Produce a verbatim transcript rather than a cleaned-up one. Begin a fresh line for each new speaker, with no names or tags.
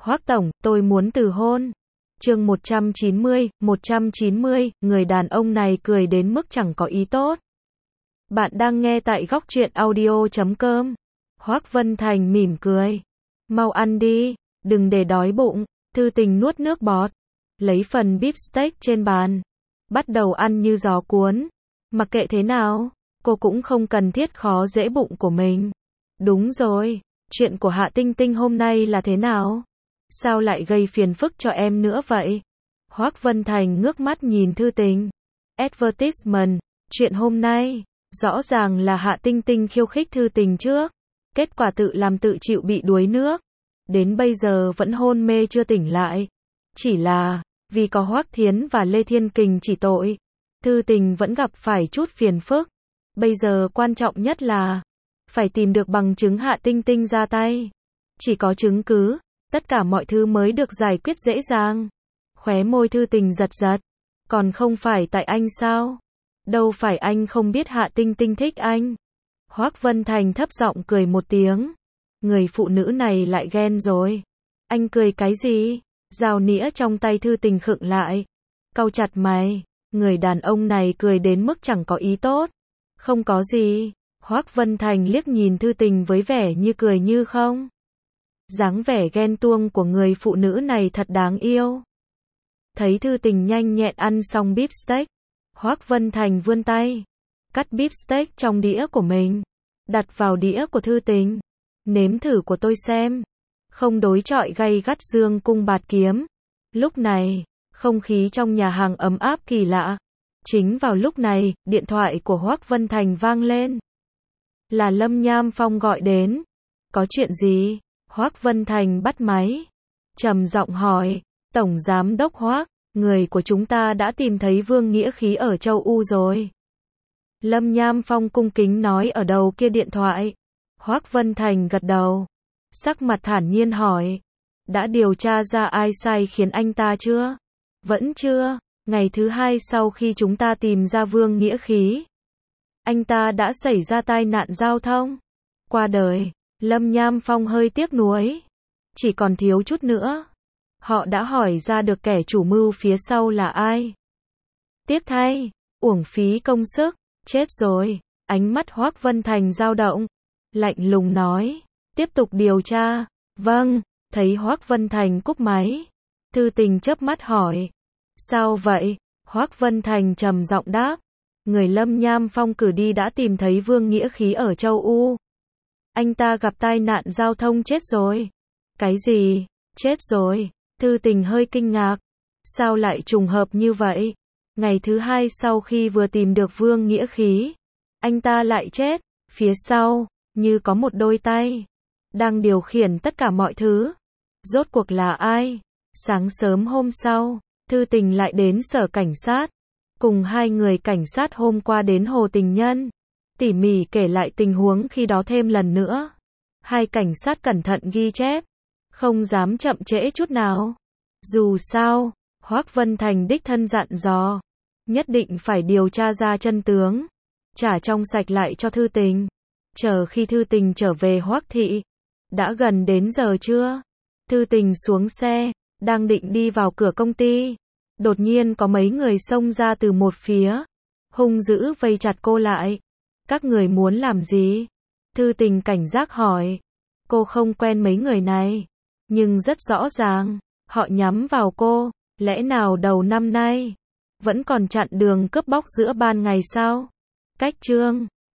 Hoác tổng, tôi muốn từ hôn. Chương một trăm chín mươi, một trăm chín mươi, người đàn ông này cười đến mức chẳng có ý tốt. Bạn đang nghe tại góc truyện audio chấm com. Hoác Vân Thành mỉm cười. Mau ăn đi, đừng để đói bụng. Thư Tình nuốt nước bọt, lấy phần beef steak trên bàn, bắt đầu ăn như gió cuốn. Mặc kệ thế nào, cô cũng không cần thiết khó dễ bụng của mình. Đúng rồi, chuyện của Hạ Tinh Tinh hôm nay là thế nào? Sao lại gây phiền phức cho em nữa vậy? Hoác Vân Thành ngước mắt nhìn Thư Tình. Advertisement, chuyện hôm nay, rõ ràng là Hạ Tinh Tinh khiêu khích Thư Tình trước. Kết quả tự làm tự chịu bị đuối nước. Đến bây giờ vẫn hôn mê chưa tỉnh lại. Chỉ là, vì có Hoác Thiến và Lê Thiên Kình chỉ tội, Thư Tình vẫn gặp phải chút phiền phức. Bây giờ quan trọng nhất là phải tìm được bằng chứng Hạ Tinh Tinh ra tay. Chỉ có chứng cứ, tất cả mọi thứ mới được giải quyết dễ dàng. Khóe môi Thư Tình giật giật. Còn không phải tại anh sao? Đâu phải anh không biết Hạ Tinh Tinh thích anh. Hoác Vân Thành thấp giọng cười một tiếng. Người phụ nữ này lại ghen rồi. Anh cười cái gì? Dao nĩa trong tay Thư Tình khựng lại. Cau chặt mày. Người đàn ông này cười đến mức chẳng có ý tốt. Không có gì. Hoác Vân Thành liếc nhìn Thư Tình với vẻ như cười như không. Dáng vẻ ghen tuông của người phụ nữ này thật đáng yêu. Thấy Thư Tình nhanh nhẹn ăn xong beef steak, Hoác Vân Thành vươn tay, cắt beef steak trong đĩa của mình, đặt vào đĩa của Thư Tình. Nếm thử của tôi xem. Không đối chọi gay gắt dương cung bạt kiếm. Lúc này, không khí trong nhà hàng ấm áp kỳ lạ. Chính vào lúc này, điện thoại của Hoác Vân Thành vang lên. Là Lâm Nham Phong gọi đến. Có chuyện gì? Hoác Vân Thành bắt máy, trầm giọng hỏi. Tổng giám đốc Hoác, người của chúng ta đã tìm thấy Vương Nghĩa Khí ở châu U rồi. Lâm Nham Phong cung kính nói ở đầu kia điện thoại. Hoác Vân Thành gật đầu, sắc mặt thản nhiên hỏi. Đã điều tra ra ai sai khiến anh ta chưa? Vẫn chưa. Ngày thứ hai sau khi chúng ta tìm ra Vương Nghĩa Khí, anh ta đã xảy ra tai nạn giao thông, qua đời. Lâm Nham Phong hơi tiếc nuối. Chỉ còn thiếu chút nữa. Họ đã hỏi ra được kẻ chủ mưu phía sau là ai. Tiếc thay, uổng phí công sức. Chết rồi. Ánh mắt Hoác Vân Thành dao động, lạnh lùng nói. Tiếp tục điều tra. Vâng. Thấy Hoác Vân Thành cúp máy, Thư Tình chớp mắt hỏi. Sao vậy? Hoác Vân Thành trầm giọng đáp. Người Lâm Nham Phong cử đi đã tìm thấy Vương Nghĩa Khí ở châu U. Anh ta gặp tai nạn giao thông chết rồi. Cái gì? Chết rồi? Thư Tình hơi kinh ngạc. Sao lại trùng hợp như vậy? Ngày thứ hai sau khi vừa tìm được Vương Nghĩa Khí, anh ta lại chết. Phía sau, như có một đôi tay đang điều khiển tất cả mọi thứ. Rốt cuộc là ai? Sáng sớm hôm sau, Thư Tình lại đến sở cảnh sát, cùng hai người cảnh sát hôm qua đến Hồ Tình Nhân, tỉ mỉ kể lại tình huống khi đó thêm lần nữa. Hai cảnh sát cẩn thận ghi chép, không dám chậm trễ chút nào. Dù sao, Hoác Vân Thành đích thân dặn dò, nhất định phải điều tra ra chân tướng, trả trong sạch lại cho Thư Tình. Chờ khi Thư Tình trở về Hoác thị, đã gần đến giờ trưa. Thư Tình xuống xe, đang định đi vào cửa công ty. Đột nhiên có mấy người xông ra từ một phía, hung dữ vây chặt cô lại. Các người muốn làm gì? Thư Tình cảnh giác hỏi. Cô không quen mấy người này, nhưng rất rõ ràng, họ nhắm vào cô. Lẽ nào đầu năm nay vẫn còn chặn đường cướp bóc giữa ban ngày sao? Cách chương